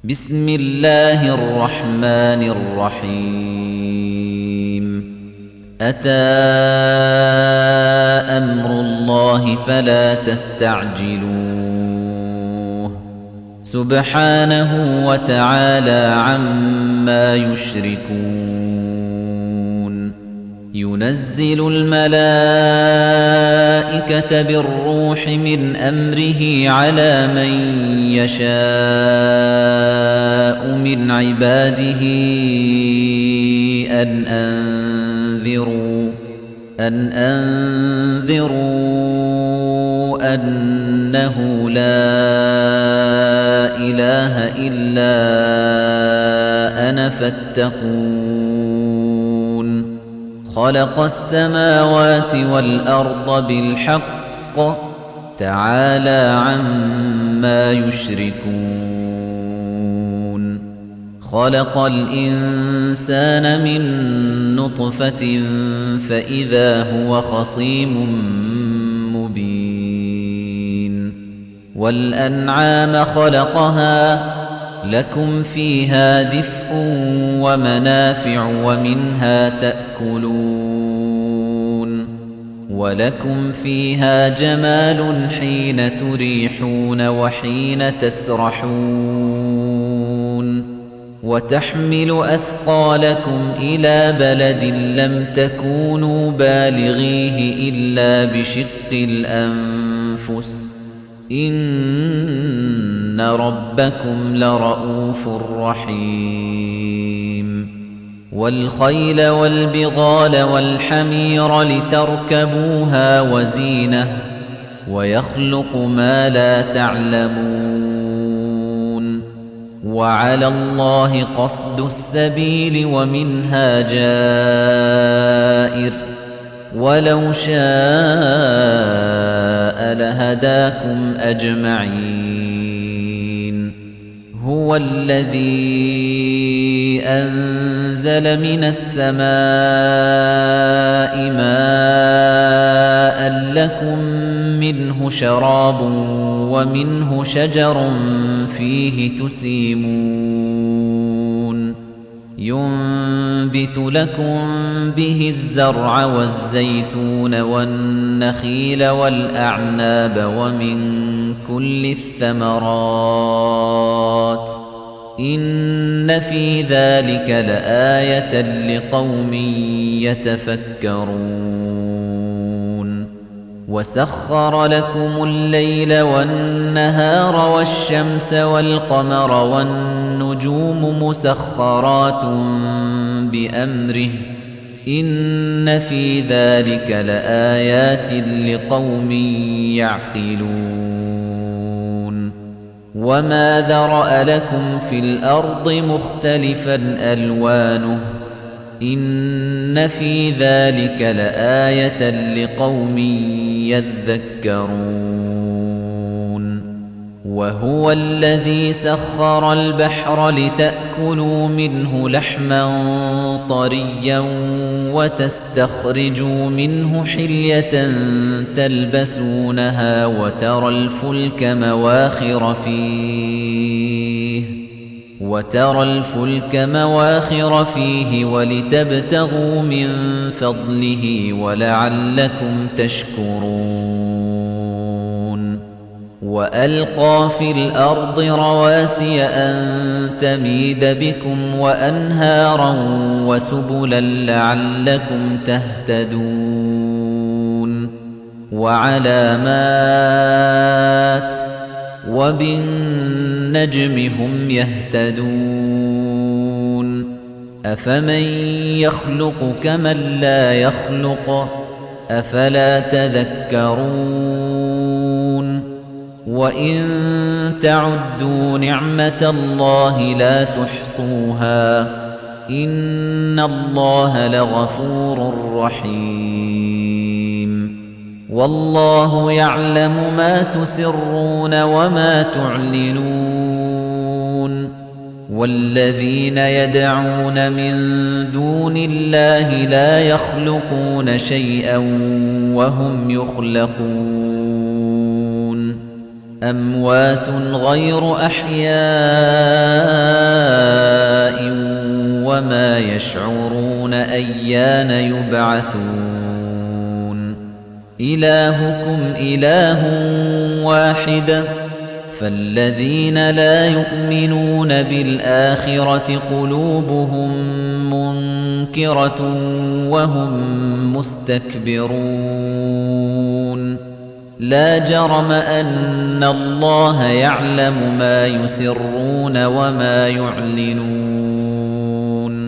بسم الله الرحمن الرحيم أتى أمر الله فلا تستعجلوه سبحانه وتعالى عما يشركون ينزل الملائكة بالروح من أمره على من يشاء من عباده أن أنذروا أنه لا إله إلا أنا فاتقون خلق السماوات والأرض بالحق تعالى عما يشركون خلق الإنسان من نطفة فإذا هو خصيم مبين والأنعام خلقها لكم فيها دفء ومنافع ومنها تأكلون ولكم فيها جمال حين تريحون وحين تسرحون وتحمل أثقالكم إلى بلد لم تكونوا بالغيه إلا بشق الأنفس إن ربكم لرؤوف رحيم والخيل والبغال والحمير لتركبوها وزينة ويخلق ما لا تعلمون وعلى الله قصد السبيل ومنها جائر ولو شاء لهداكم أجمعين هو الذي أنزل من السماء ماء لكم منه شراب ومنه شجر فيه تسيمون ينبت لكم به الزرع والزيتون والنخيل والأعناب ومن كل الثمرات إن في ذلك لآية لقوم يتفكرون وسخر لكم الليل والنهار والشمس والقمر والنجوم مسخرات بأمره إن في ذلك لآيات لقوم يعقلون وما ذرأ لكم في الأرض مختلفا ألوانه إن في ذلك لآية لقوم يذكرون وهو الذي سخر البحر لتأكلوا منه لحما طريا وتستخرجوا منه حلية تلبسونها وترى الفلك مواخر فيه ولتبتغوا من فضله ولعلكم تشكرون وألقى في الأرض رواسي أن تميد بكم وأنهارا وسبلا لعلكم تهتدون وعلامات وبالنجم هم يهتدون أفمن يخلق كمن لا يخلق أفلا تذكرون وإن تعدوا نعمة الله لا تحصوها إن الله لغفور رحيم والله يعلم ما تسرون وما تعلنون والذين يدعون من دون الله لا يخلقون شيئا وهم يخلقون أموات غير أحياء إلهكم إله واحد فالذين لا يؤمنون بالآخرة قلوبهم منكرة وهم مستكبرون لا جرم أن الله يعلم ما يسرون وما يعلنون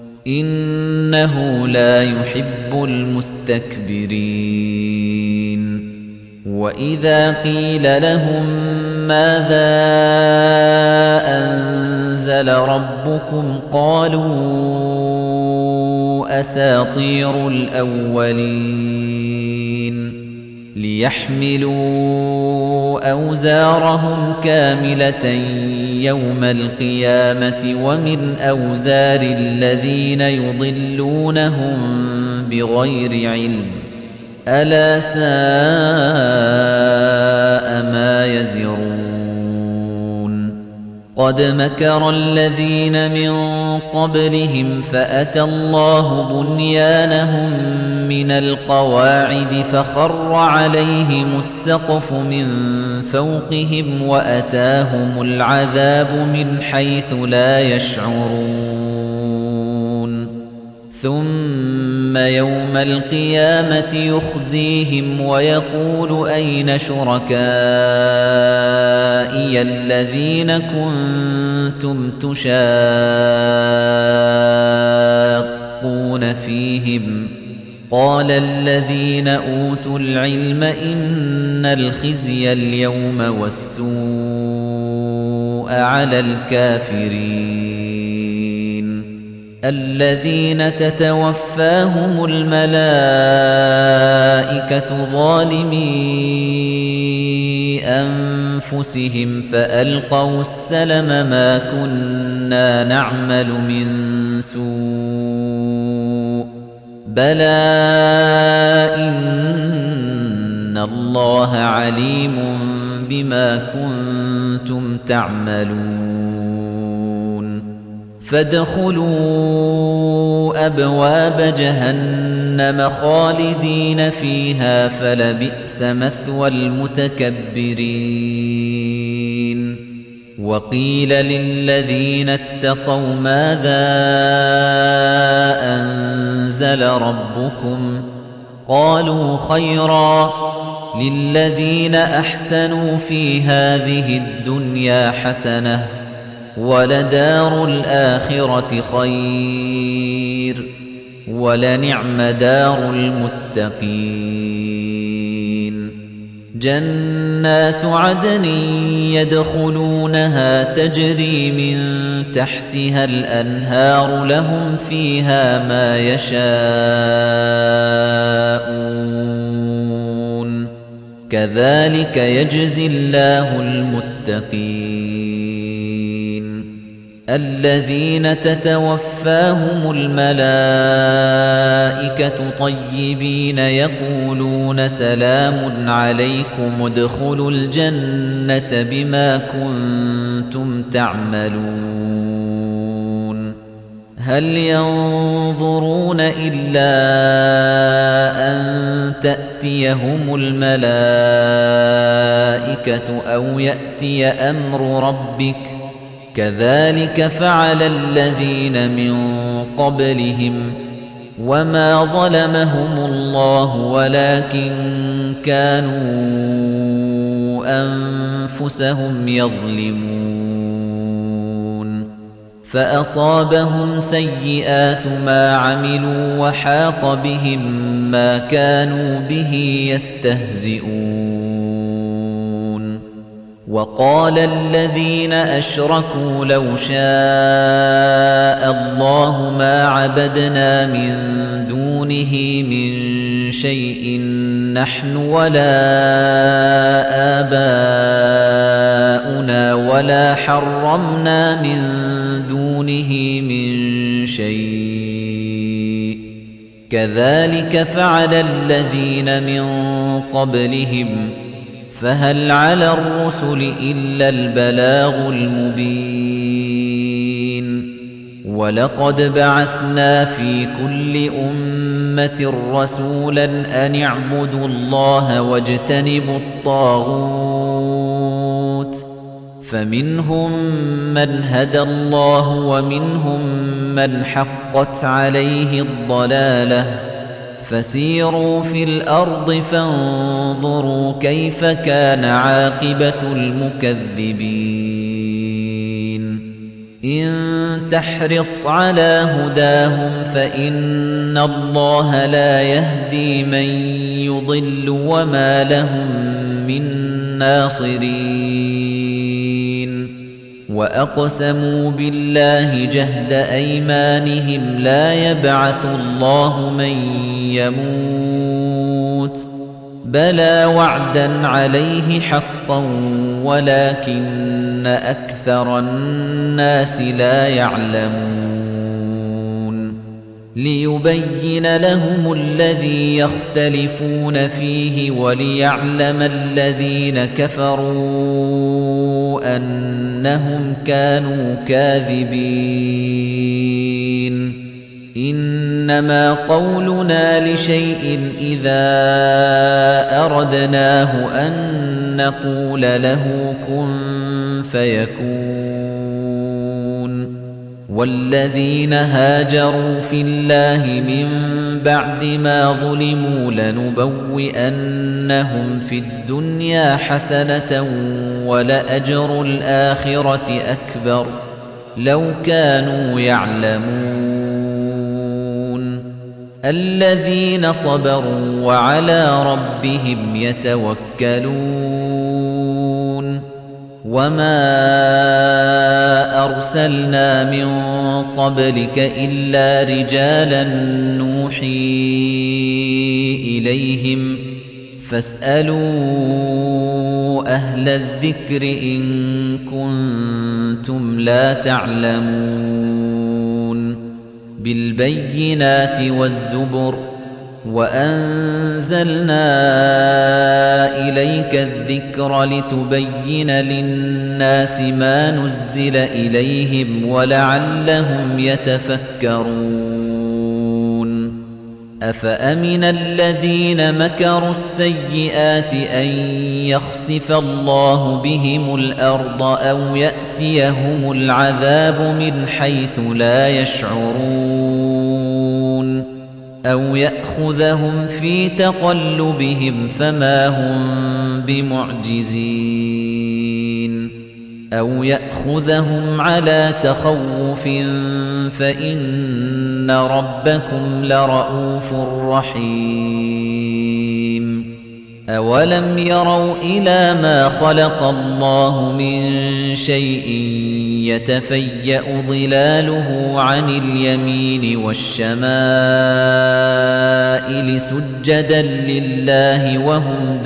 إنه لا يحب المستكبرين وإذا قيل لهم ماذا أنزل ربكم قالوا أساطير الأولين ليحملوا أوزارهم كاملة يوم القيامة ومن أوزار الذين يضلونهم بغير علم ألا ساء ما يزرون قد مكر الذين من قبلهم فأتى الله بنيانهم من القواعد فخر عليهم السقف من فوقهم وأتاهم العذاب من حيث لا يشعرون ثم يوم القيامة يخزيهم ويقول أين شركائي الذين كنتم تشاقون فيهم قال الذين أوتوا العلم إن الخزي اليوم والسوء على الكافرين الذين تتوفاهم الملائكة ظالمي أنفسهم فألقوا السلم ما كنا نعمل من سوء بلى إن الله عليم بما كنتم تعملون فادخلوا أبواب جهنم خالدين فيها فلبئس مثوى المتكبرين وقيل للذين اتقوا ماذا أنزل ربكم قالوا خيرا للذين أحسنوا في هذه الدنيا حسنة ولدار الآخرة خير ولنعم دار المتقين جنات عدن يدخلونها تجري من تحتها الأنهار لهم فيها ما يشاءون كذلك يجزي الله المتقين الذين تتوفاهم الملائكة طيبين يقولون سلام عليكم ادخلوا الجنة بما كنتم تعملون هل ينظرون إلا أن تأتيهم الملائكة أو يأتي أمر ربك كذلك فعل الذين من قبلهم وما ظلمهم الله ولكن كانوا أنفسهم يظلمون فأصابهم سيئات ما عملوا وحاق بهم ما كانوا به يستهزئون وقال الذين أشركوا لو شاء الله ما عبدنا من دونه من شيء نحن ولا آباؤنا ولا حرمنا من دونه من شيء كذلك فعل الذين من قبلهم فهل على الرسل إلا البلاغ المبين وَلَقَدْ بَعَثْنَا فِي كُلِّ أُمَّةٍ رَّسُولًا أَنِ اعْبُدُوا اللَّهَ وَاجْتَنِبُوا الطَّاغُوتَ فَمِنْهُم مَّنْ هَدَى اللَّهُ وَمِنْهُم مَّنْ حَقَّتْ عَلَيْهِ الضَّلَالَةُ فَسِيرُوا فِي الْأَرْضِ فَانظُرُوا كَيْفَ كَانَ عَاقِبَةُ الْمُكَذِّبِينَ إِن تَحْرِصْ عَلَىٰ هُدَاهُمْ فَإِنَّ اللَّهَ لَا يَهْدِي مَن يُضِلُّ وَمَا لَهُم مِّن نَّاصِرِينَ وَأَقْسَمُوا بِاللَّهِ جَهْدَ أَيْمَانِهِمْ لَا يَبْعَثُ اللَّهُ مَن يَمُوتُ بَلَىٰ وَعْدًا عَلَيْهِ حَقًّا وَلَٰكِنَّ أَكْثَرَ النَّاسِ لَا يَعْلَمُونَ لِيُبَيِّنَ لَهُمُ الَّذِي يَخْتَلِفُونَ فِيهِ وَلِيَعْلَمَ الَّذِينَ كَفَرُوا أَنَّهُمْ كَانُوا كَاذِبِينَ إِنَّمَا قَوْلُنَا لِشَيْءٍ إِذَا أَرَدْنَاهُ أَن نَّقُولَ لَهُ كُن فَيَكُونُ وَالَّذِينَ هَاجَرُوا فِي اللَّهِ مِن بَعْدِ مَا ظُلِمُوا لَنُبَوِّئَنَّهُمْ فِي الدُّنْيَا حَسَنَةً وَلَأَجْرُ الْآخِرَةِ أَكْبَرُ لَوْ كَانُوا يَعْلَمُونَ الَّذِينَ صَبَرُوا وَعَلَىٰ رَبِّهِمْ يَتَوَكَّلُونَ وَمَا أَرْسَلْنَا مِن قَبْلِكَ إِلَّا رِجَالًا نُّوحِي إِلَيْهِمْ فَاسْأَلُوا أَهْلَ الذِّكْرِ إِن كُنتُمْ لَا تَعْلَمُونَ بِالْبَيِّنَاتِ وَالزُّبُرِ وَأَنزَلْنَا إِلَيْكَ الذِّكْرَ لِتُبَيِّنَ لِلنَّاسِ مَا نُزِّلَ إِلَيْهِمْ وَلَعَلَّهُمْ يَتَفَكَّرُونَ أَفَأَمِنَ الَّذِينَ مَكَرُوا السَّيِّئَاتِ أَن يَخْسِفَ اللَّهُ بِهِمُ الْأَرْضَ أَوْ يَأْتِيَهُمُ الْعَذَابُ مِنْ حَيْثُ لَا يَشْعُرُونَ أَوْ يَأْخُذَهُمْ فِي تَقَلُّبِهِمْ فَمَا هُمْ بِمُعْجِزِينَ أَوْ يَأْخُذَهُمْ عَلَىٰ تَخَوُّفٍ فَإِنَّ رَبَّكُمْ لَرَءُوفٌ رَّحِيمٌ أَوَلَمْ يَرَوْا إِلَىٰ مَا خَلَقَ اللَّهُ مِن شَيْءٍ يَتَفَيَّأُ ظِلَالُهُ عَنِ الْيَمِينِ وَالشَّمَائِلِ سُجَّدًا لِّلَّهِ وَهُمْ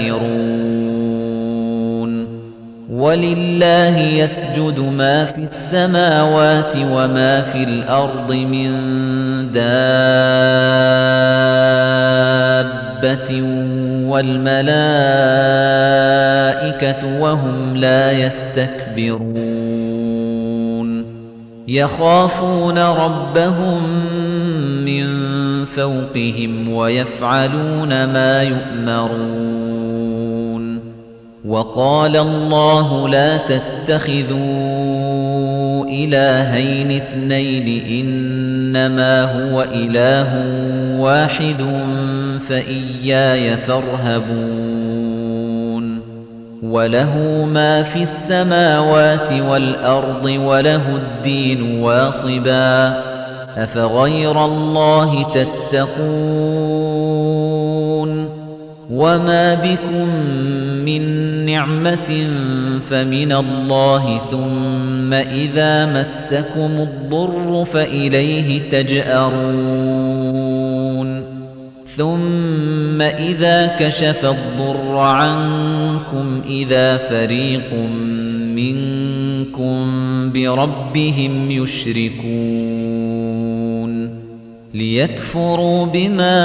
دَاخِرُونَ وَلِلَّهِ يَسْجُدُ مَا فِي السَّمَاوَاتِ وَمَا فِي الْأَرْضِ مِن دَابَّةٍ وَالْمَلَائِكَةُ وَهُمْ لَا يَسْتَكْبِرُونَ يَخَافُونَ رَبَّهُم مِّن فَوْقِهِمْ وَيَفْعَلُونَ مَا يُؤْمَرُونَ وَقَالَ اللَّهُ لَا تَتَّخِذُوا إِلَٰهَيْنِ اثْنَيْنِ إِنَّمَا هُوَ إِلَٰهٌ وَاحِدٌ فَإِيَّايَ فَارْهَبُونِ وَلَهُ مَا فِي السَّمَاوَاتِ وَالْأَرْضِ وَلَهُ الدِّينُ وَاصِبًا أَفَغَيْرَ اللَّهِ تَتَّقُونَ وَمَا بِكُم مِّن نِّعْمَةٍ فَمِنَ اللَّهِ ثُمَّ إِذَا مَسَّكُمُ الضُّرُّ فَإِلَيْهِ تَجْأَرُونَ ثُمَّ إِذَا كَشَفَ الضُّرَّ عَنكُمْ إِذَا فَرِيقٌ مِّنكُم بِرَبِّهِمْ يُشْرِكُونَ لِيَكْفُرُوا بِمَا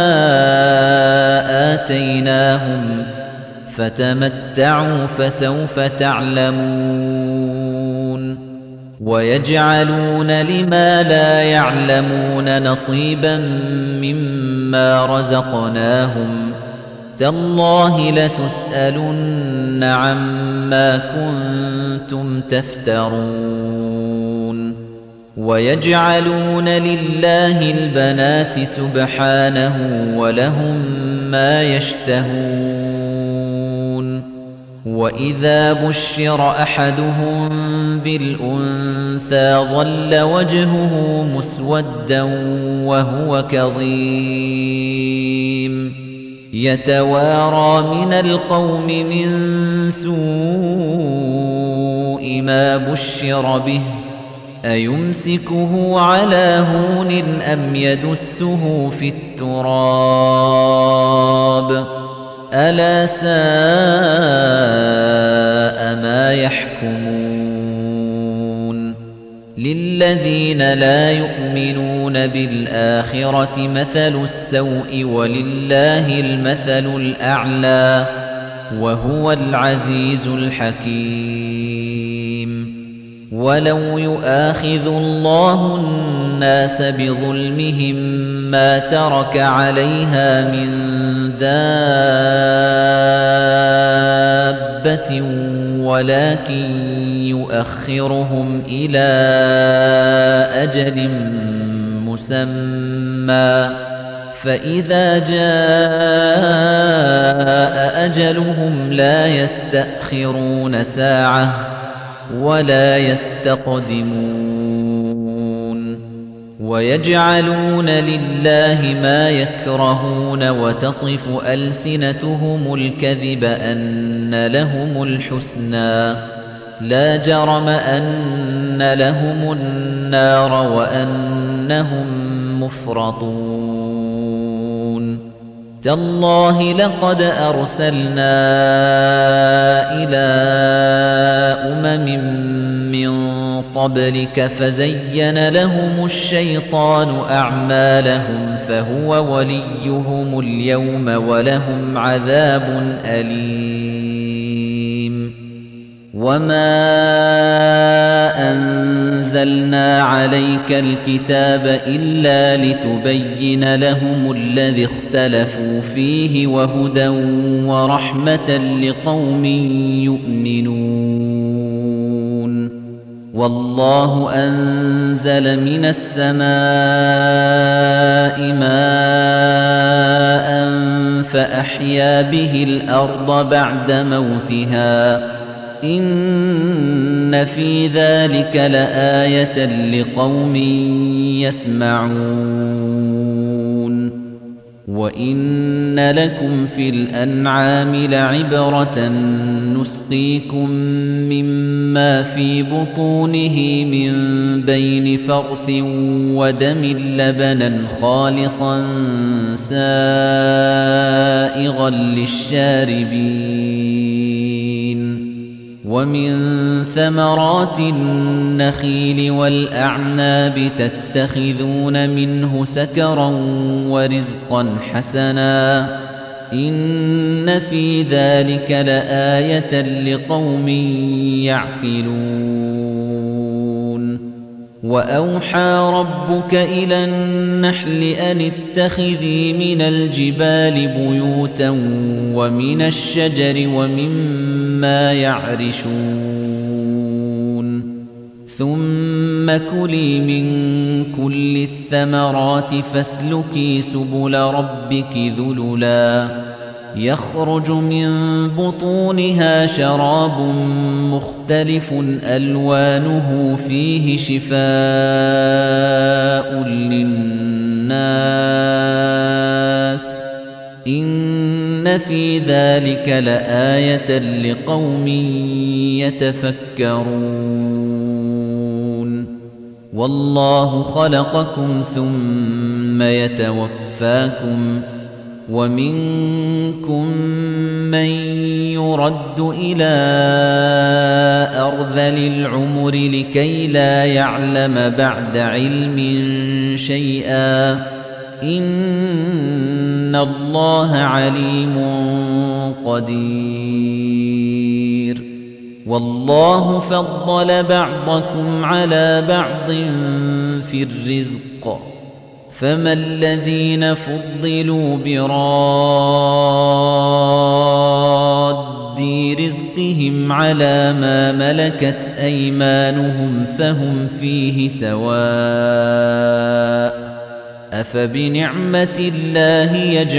آتَيْنَاهُمْ فَتَمَتَّعُوا فَسَوْفَ تَعْلَمُونَ ويجعلون لما لا يعلمون نصيبا مما رزقناهم تالله لتسألن عما كنتم تفترون ويجعلون لله البنات سبحانه ولهم ما يشتهون وإذا بشر أحدهم بالأنثى ظل وجهه مسودا وهو كظيم يتوارى من القوم من سوء ما بشر به أيمسكه على هون أم يدسه في التراب ألا ساء ما يحكمون للذين لا يؤمنون بالآخرة مثل السوء ولله المثل الأعلى وهو العزيز الحكيم ولو يؤاخذ الله الناس بظلمهم ما ترك عليها من دابة ولكن يؤخرهم إلى أجل مسمى فإذا جاء أجلهم لا يستأخرون ساعة ولا يستقدمون ويجعلون لله ما يكرهون وتصف ألسنتهم الكذب أن لهم الحسنى لا جرم أن لهم النار وأنهم مفرطون تالله لقد أرسلنا إلى من قبلك فزين لهم الشيطان أعمالهم فهو وليهم اليوم ولهم عذاب أليم وما أنزلنا عليك الكتاب إلا لتبين لهم الذي اختلفوا فيه وهدى ورحمة لقوم يؤمنون والله أنزل من السماء ماء فأحيا به الأرض بعد موتها إن في ذلك لآية لقوم يسمعون وإن لكم في الأنعام لعبرة نسقيكم مما في بطونه من بين فرث ودم لبنا خالصا سائغا للشاربين ومن ثمرات النخيل والأعناب تتخذون منه سكرا ورزقا حسنا إن في ذلك لآية لقوم يعقلون وأوحى ربك إلى النحل أن اتخذي من الجبال بيوتا ومن الشجر ومما يعرشون ثم كلي من كل الثمرات فاسلكي سبل ربك ذللا يخرج من بطونها شراب مختلف ألوانه فيه شفاء للناس إن في ذلك لآية لقوم يتفكرون والله خلقكم ثم يتوفاكم ومنكم من يرد إلى أرذل العمر لكي لا يعلم بعد علم شيئا إن الله عليم قدير والله فضل بعضكم على بعض في الرزق فما الذين فضلوا براد رزقهم على ما ملكت أيمانهم فهم فيه سواء أفبنعمة الله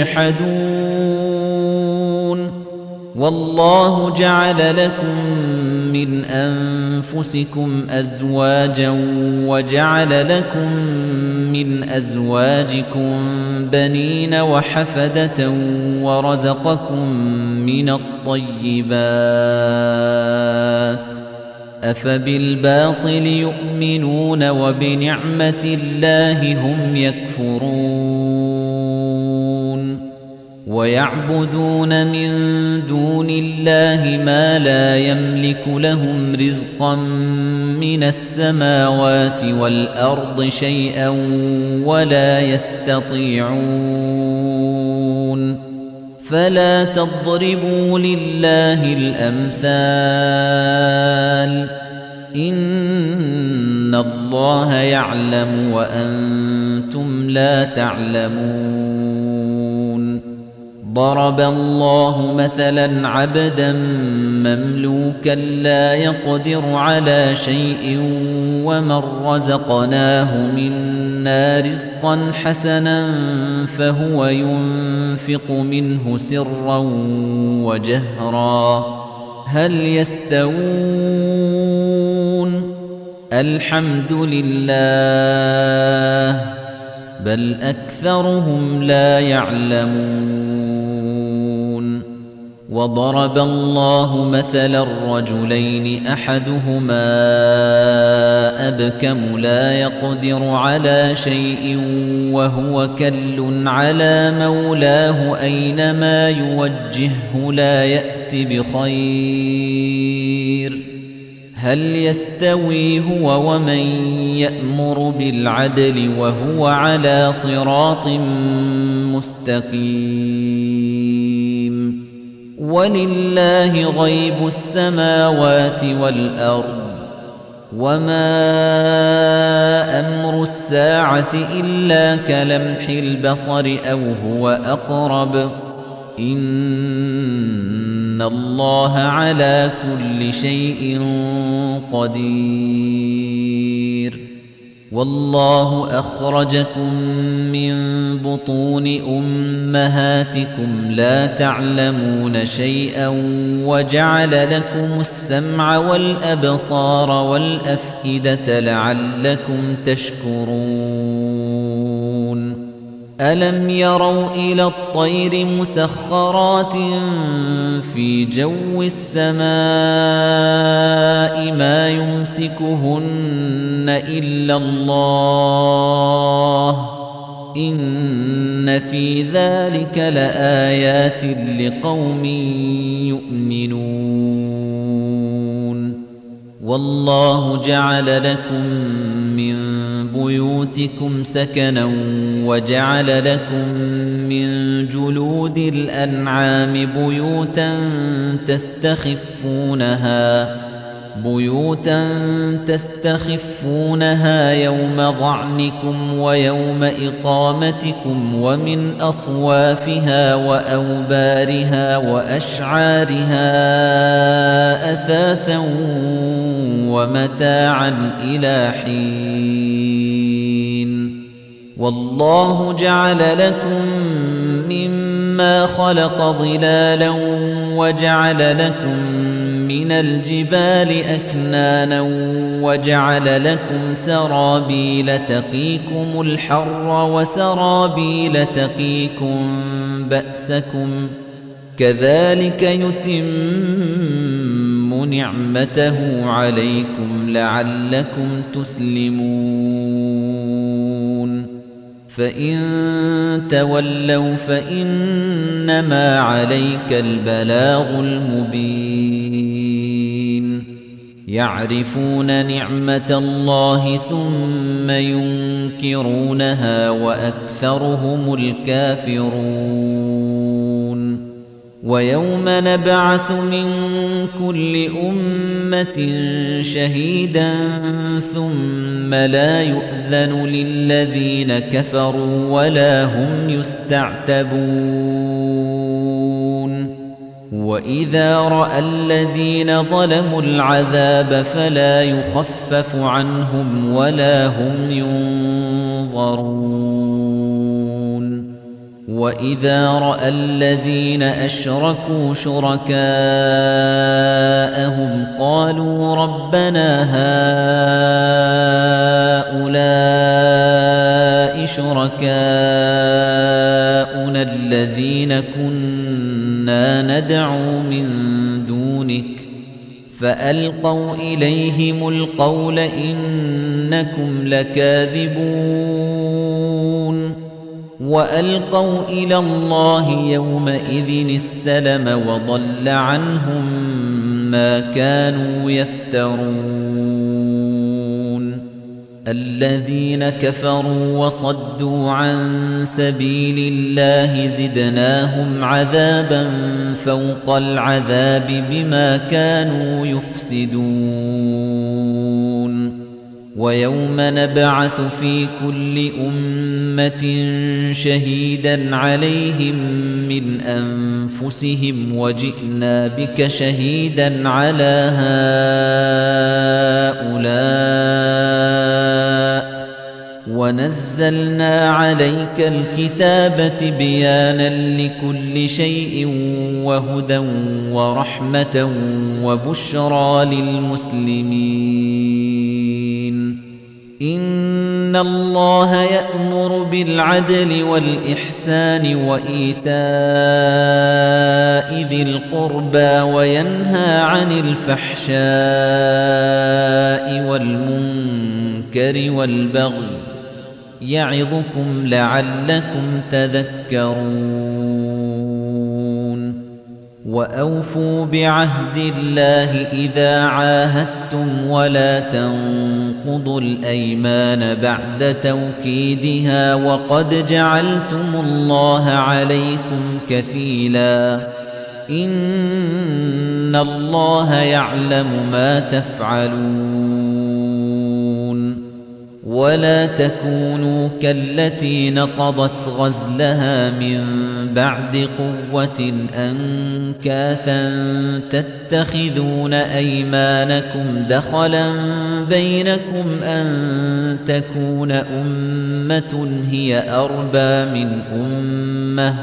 يجحدون والله جعل لكم من أنفسكم أزواجا وجعل لكم من أزواجكم بنين وحفدة ورزقكم من الطيبات أفبالباطل يؤمنون وبنعمة الله هم يكفرون ويعبدون من دون الله ما لا يملك لهم رزقا من السماوات والأرض شيئا ولا يستطيعون فلا تضربوا لله الأمثال إن الله يعلم وأنتم لا تعلمون ضرب الله مثلا عبدا مملوكا لا يقدر على شيء ومن رزقناه منا رزقا حسنا فهو ينفق منه سرا وجهرا هل يستوون الحمد لله بل أكثرهم لا يعلمون وضرب الله مثلا الرجلين أحدهما أبكم لا يقدر على شيء وهو كل على مولاه أينما يوجهه لا يأت بخير هل يستوي هو ومن يأمر بالعدل وهو على صراط مستقيم ولله غيب السماوات والأرض وما أمر الساعة إلا كلمح البصر أو هو أقرب إن الله على كل شيء قدير والله أخرجكم من بطون أمهاتكم لا تعلمون شيئا وجعل لكم السمع والأبصار والأفئدة لعلكم تشكرون ألم يروا إلى الطير مسخرات في جو السماء ما يمسكهن إلا الله إن في ذلك لآيات لقوم يؤمنون والله جعل لكم من بيوتكم سكنا وجعل لكم من جلود الأنعام بيوتا تستخفونها يوم ظعنكم ويوم إقامتكم ومن أصوافها وأوبارها وأشعارها أثاثا ومتاعا إلى حين والله جعل لكم مما خلق ظلالا وجعل لكم من الجبال أكنانا وجعل لكم سرابيل تقيكم الحر وسرابيل تقيكم بأسكم كذلك يتم نعمته عليكم لعلكم تسلمون فإن تولوا فإنما عليك البلاغ المبين يعرفون نعمة الله ثم ينكرونها وأكثرهم الكافرون ويوم نبعث من كل أمة شهيدا ثم لا يؤذن للذين كفروا ولا هم يستعتبون وإذا رأى الذين ظلموا العذاب فلا يخفف عنهم ولا هم ينظرون وإذا رأى الذين أشركوا شركاءهم قالوا ربنا هؤلاء شركاؤنا الذين كنا ندعو من دونك فألقوا إليهم القول إنكم لكاذبون وألقوا إلى الله يومئذ السلم وضل عنهم ما كانوا يفترون الذين كفروا وصدوا عن سبيل الله زدناهم عذابا فوق العذاب بما كانوا يفسدون ويوم نبعث في كل أمة شهيدا عليهم من أنفسهم وجئنا بك شهيدا على هؤلاء ونزلنا عليك الكتاب بيانا لكل شيء وهدى ورحمة وبشرى للمسلمين إن الله يأمر بالعدل والإحسان وإيتاء ذي القربى وينهى عن الفحشاء والمنكر والبغي يعظكم لعلكم تذكرون وأوفوا بعهد الله إذا عاهدتم ولا تنقضوا الأيمان بعد توكيدها وقد جعلتم الله عليكم كفيلا إن الله يعلم ما تفعلون ولا تكونوا كالتي نقضت غزلها من بعد قوة أنكاثا تتخذون أيمانكم دخلا بينكم أن تكون أمة هي أربى من أمة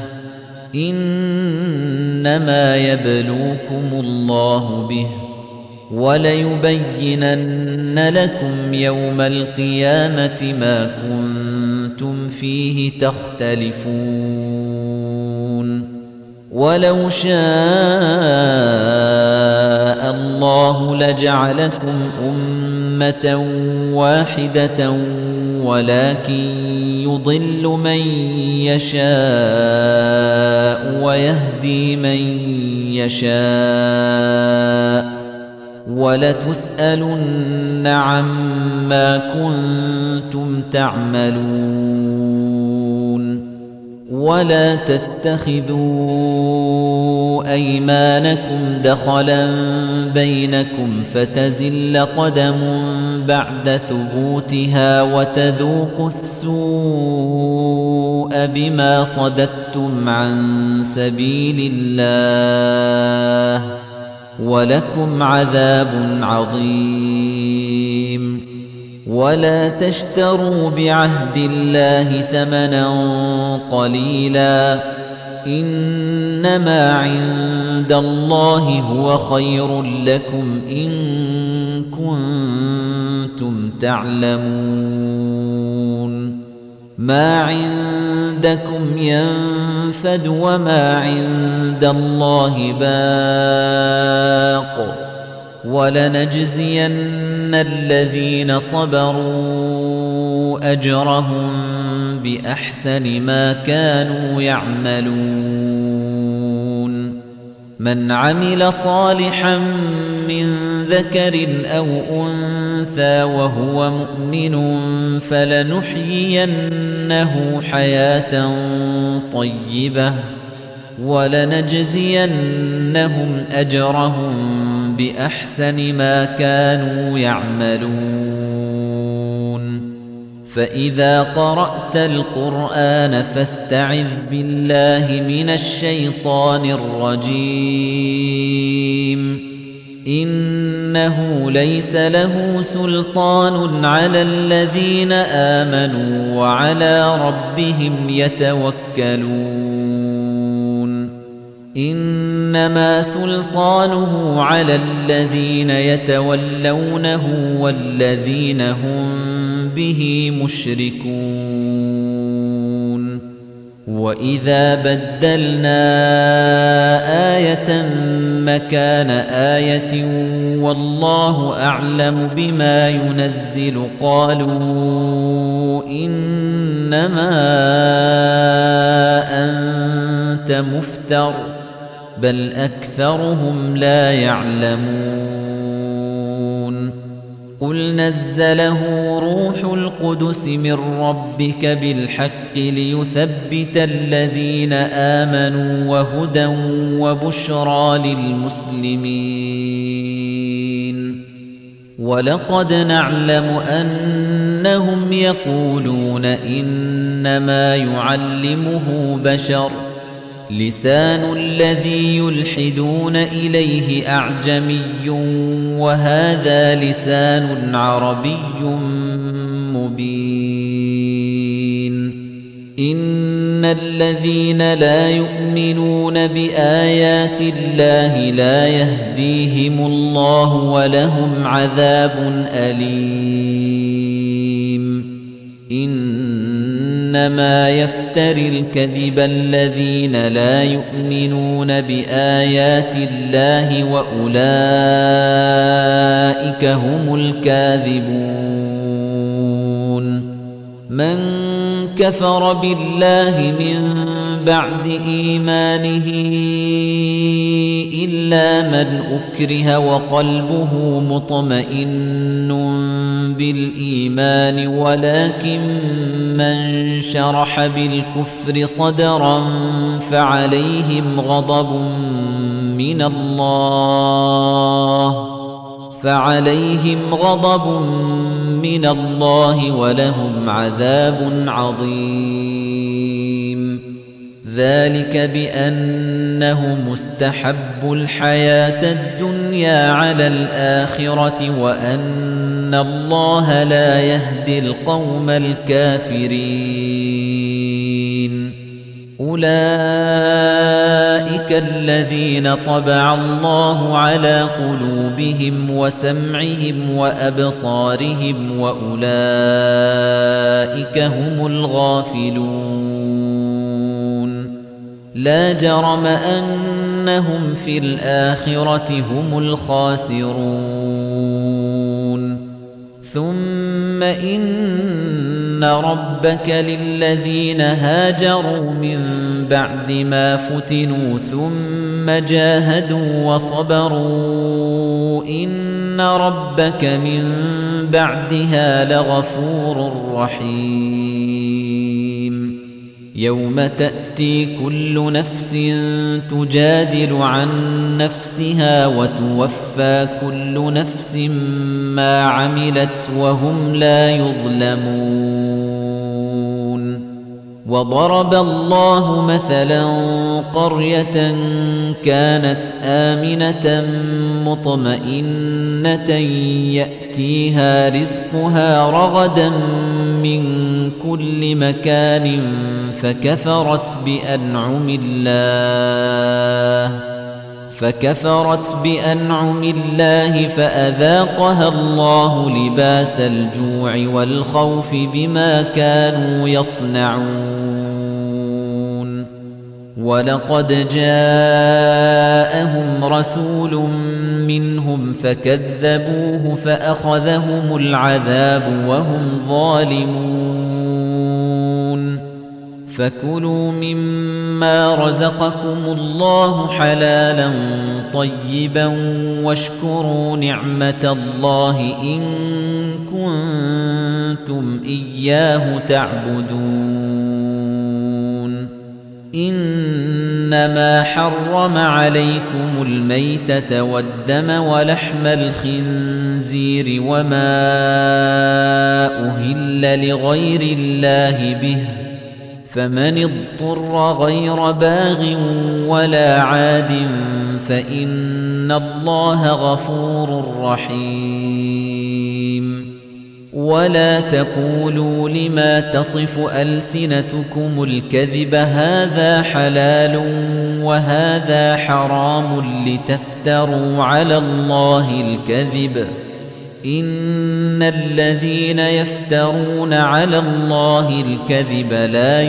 إنما يبلوكم الله به وليبينن لكم يوم القيامة ما كنتم فيه تختلفون ولو شاء الله لجعلكم أمة واحدة ولكن يضل من يشاء ويهدي من يشاء وَلَتُسْأَلُنَّ عَمَّا كُنتُمْ تَعْمَلُونَ وَلَا تَتَّخِذُوا أَيْمَانَكُمْ دَخَلًا بَيْنَكُمْ فَتَزِلَّ قَدَمٌ بَعْدَ ثُبُوتِهَا وَتَذُوقُوا السُّوءَ بِمَا صَدَدتُّمْ عَن سَبِيلِ اللَّهِ وَلَكُمْ عَذَابٌ عَظِيمٌ وَلَا تَشْتَرُوا بِعَهْدِ اللَّهِ ثَمَنًا قَلِيلًا إِنَّمَا عِندَ اللَّهِ هُوَ خَيْرٌ لَّكُمْ إِن كُنتُمْ تَعْلَمُونَ مَا عِندَكُمْ يَنفَدُ وَمَا عِندَ اللَّهِ بَاقٍ وَلَنَجْزِيَنَّ الَّذِينَ صَبَرُوا أَجْرَهُم بِأَحْسَنِ مَا كَانُوا يَعْمَلُونَ مَنْ عَمِلَ صَالِحًا مِّن ذَكَرٍ أَوْ أُنثَىٰ وَهُوَ مُؤْمِنٌ فَلَنُحْيِيَنَّهُ حَيَاةً طَيِّبَةً وَلَنَجْزِيَنَّهُمْ أَجْرَهُم بِأَحْسَنِ مَا كَانُوا يَعْمَلُونَ فَإِذَا قَرَأْتَ الْقُرْآنَ فَاسْتَعِذْ بِاللَّهِ مِنَ الشَّيْطَانِ الرَّجِيمِ إِنَّهُ لَيْسَ لَهُ سُلْطَانٌ عَلَى الَّذِينَ آمَنُوا وَعَلَى رَبِّهِمْ يَتَوَكَّلُونَ إِنَّمَا سُلْطَانُهُ عَلَى الَّذِينَ يَتَوَلَّوْنَهُ وَالَّذِينَ هُمْ بِهِ مُشْرِكُونَ وَإِذَا بَدَّلْنَا آيَةً مَكَانَ آيَةٍ وَاللَّهُ أَعْلَمُ بِمَا يُنَزِّلُ قَالُوا إِنَّمَا أَنتَ مُفْتَرٍ بَلْ أَكْثَرُهُمْ لَا يَعْلَمُونَ قُلْ نَزَّلَهُ رُوحُ الْقُدُسِ مِنْ رَبِّكَ بِالْحَقِّ لِيُثَبِّتَ الَّذِينَ آمَنُوا وَهُدًى وَبُشْرَى لِلْمُسْلِمِينَ وَلَقَدْ نَعْلَمُ أَنَّهُمْ يَقُولُونَ إِنَّمَا يُعَلِّمُهُ بَشَرٌ لِسَانُ الَّذِي يُلْحِدُونَ إِلَيْهِ أَعْجَمِيٌّ وَهَذَا لِسَانٌ عَرَبِيٌّ مُبِينٌ إِنَّ الَّذِينَ لا يُؤْمِنُونَ بِآيَاتِ اللَّهِ لا يَهْدِيهِمُ اللَّهُ وَلَهُمْ عَذَابٌ أَلِيمٌ إِنَّمَا يَفْتَرِي الْكَذِبَ الَّذِينَ لَا يُؤْمِنُونَ بِآيَاتِ اللَّهِ وَأُولَئِكَ هُمُ الْكَاذِبُونَ مَنْ كَفَرَ بِاللَّهِ مِنْ بَعْدِ إِيمَانِهِ إِلَّا مَنْ أُكْرِهَ وَقَلْبُهُ مُطْمَئِنٌّ بِالْإِيمَانِ ولكن مَنْ شَرَحَ بِالْكُفْرِ صَدْرًا فَعَلَيْهِمْ غَضَبٌ مِنَ اللَّهِ وَلَهُمْ عَذَابٌ عَظِيمٌ ذَلِكَ بِأَنَّهُ مُسْتَحَبُّ الْحَيَاةَ الدُّنْيَا عَلَى الْآخِرَةِ وَأَنَّ اللَّهَ لا يَهْدِي الْقَوْمَ الْكَافِرِينَ أُولَئِكَ الَّذِينَ طَبَعَ اللَّهُ عَلَى قُلُوبِهِمْ وَسَمْعِهِمْ وَأَبْصَارِهِمْ وَأُولَئِكَ هُمُ الْغَافِلُونَ لَا جَرَمَ أَنَّهُمْ فِي الْآخِرَةِ هُمُ الْخَاسِرُونَ ثُمَّ إِنَّ رَبَّكَ لِلَّذِينَ هَاجَرُوا مِن بَعْدِ مَا فُتِنُوا ثُمَّ جَاهَدُوا وَصَبَرُوا إِنَّ رَبَّكَ مِن بَعْدِهَا لَغَفُورٌ رَّحِيمٌ يَوْمَ تَأْتِي كُلُّ نَفْسٍ تُجَادِلُ عَن نَّفْسِهَا وَتُوَفَّى كُلُّ نَفْسٍ مَّا عَمِلَتْ وَهُمْ لَا يُظْلَمُونَ وَضَرَبَ اللَّهُ مَثَلًا قَرْيَةً كَانَتْ آمِنَةً مُطْمَئِنَّةً يَأْتِيهَا رِزْقُهَا رَغَدًا مِّن كُلِّ مَكَانٍ فكفرت بأنعم الله فأذاقها الله لباس الجوع والخوف بما كانوا يصنعون ولقد جاءهم رسول منهم فكذبوه فأخذهم العذاب وهم ظالمون فكلوا مما رزقكم الله حلالا طيبا واشكروا نعمة الله إن كنتم إياه تعبدون إنما حرم عليكم الميتة والدم ولحم الخنزير وما أهل لغير الله به فمن اضطر غير باغ ولا عاد فإن الله غفور رحيم ولا تقولوا لما تصف ألسنتكم الكذب هذا حلال وهذا حرام لتفتروا على الله الكذب إن الذين يفترون على الله الكذب لا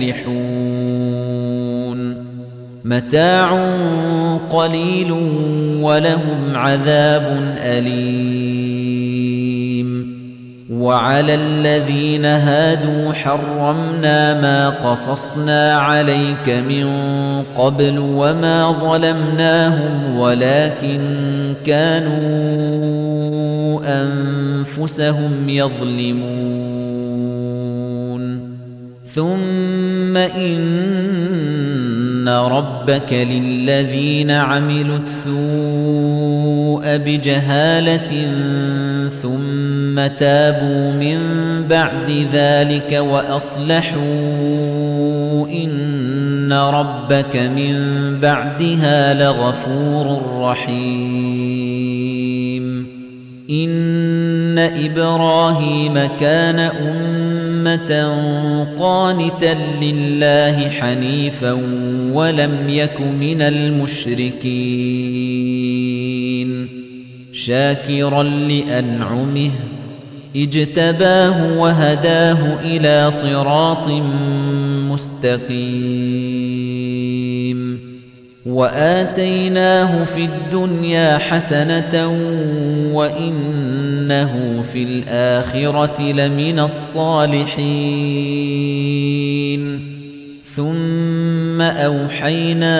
يفلحون متاع قليل ولهم عذاب أليم وعلى الذين هادوا حرمنا ما قصصنا عليك من قبل وما ظلمناهم ولكن كانوا أنفسهم يظلمون ثم إن ربك للذين عملوا السوء بجهالة ثم تابوا من بعد ذلك وأصلحوا إن ربك من بعدها لغفور رحيم إن إبراهيم كان أمة قانتا لله حنيفا ولم يك من المشركين شاكرا لأنعمه اجتباه وهداه إلى صراط مستقيم وآتيناه في الدنيا حسنة وإنه في الآخرة لمن الصالحين ثم أوحينا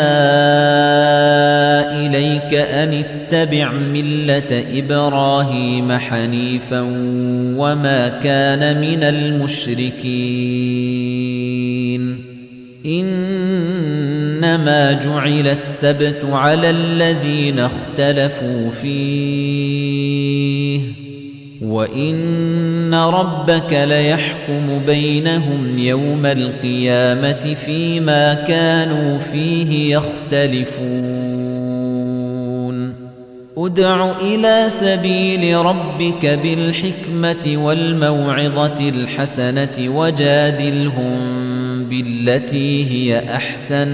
إليك أن اتبع ملة إبراهيم حنيفا وما كان من المشركين إنما جعل السبت على الذين اختلفوا فيه وإن ربك ليحكم بينهم يوم القيامة فيما كانوا فيه يختلفون ادع إلى سبيل ربك بالحكمة والموعظة الحسنة وجادلهم بالتي هي أحسن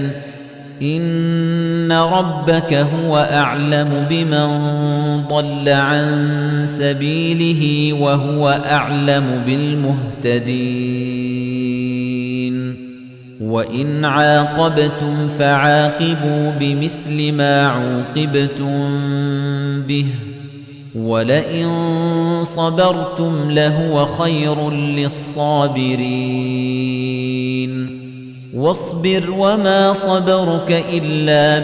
إن ربك هو أعلم بمن ضل عن سبيله وهو أعلم بالمهتدين وإن عاقبتم فعاقبوا بمثل ما عوقبتم به ولئن صبرتم لهو خير للصابرين واصبر وما صبرك إلا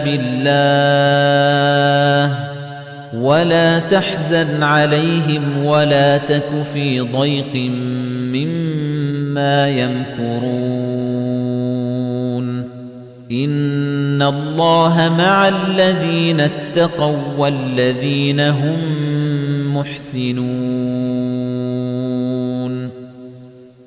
بالله ولا تحزن عليهم ولا تك في ضيق مما يمكرون إن الله مع الذين اتقوا والذين هم محسنون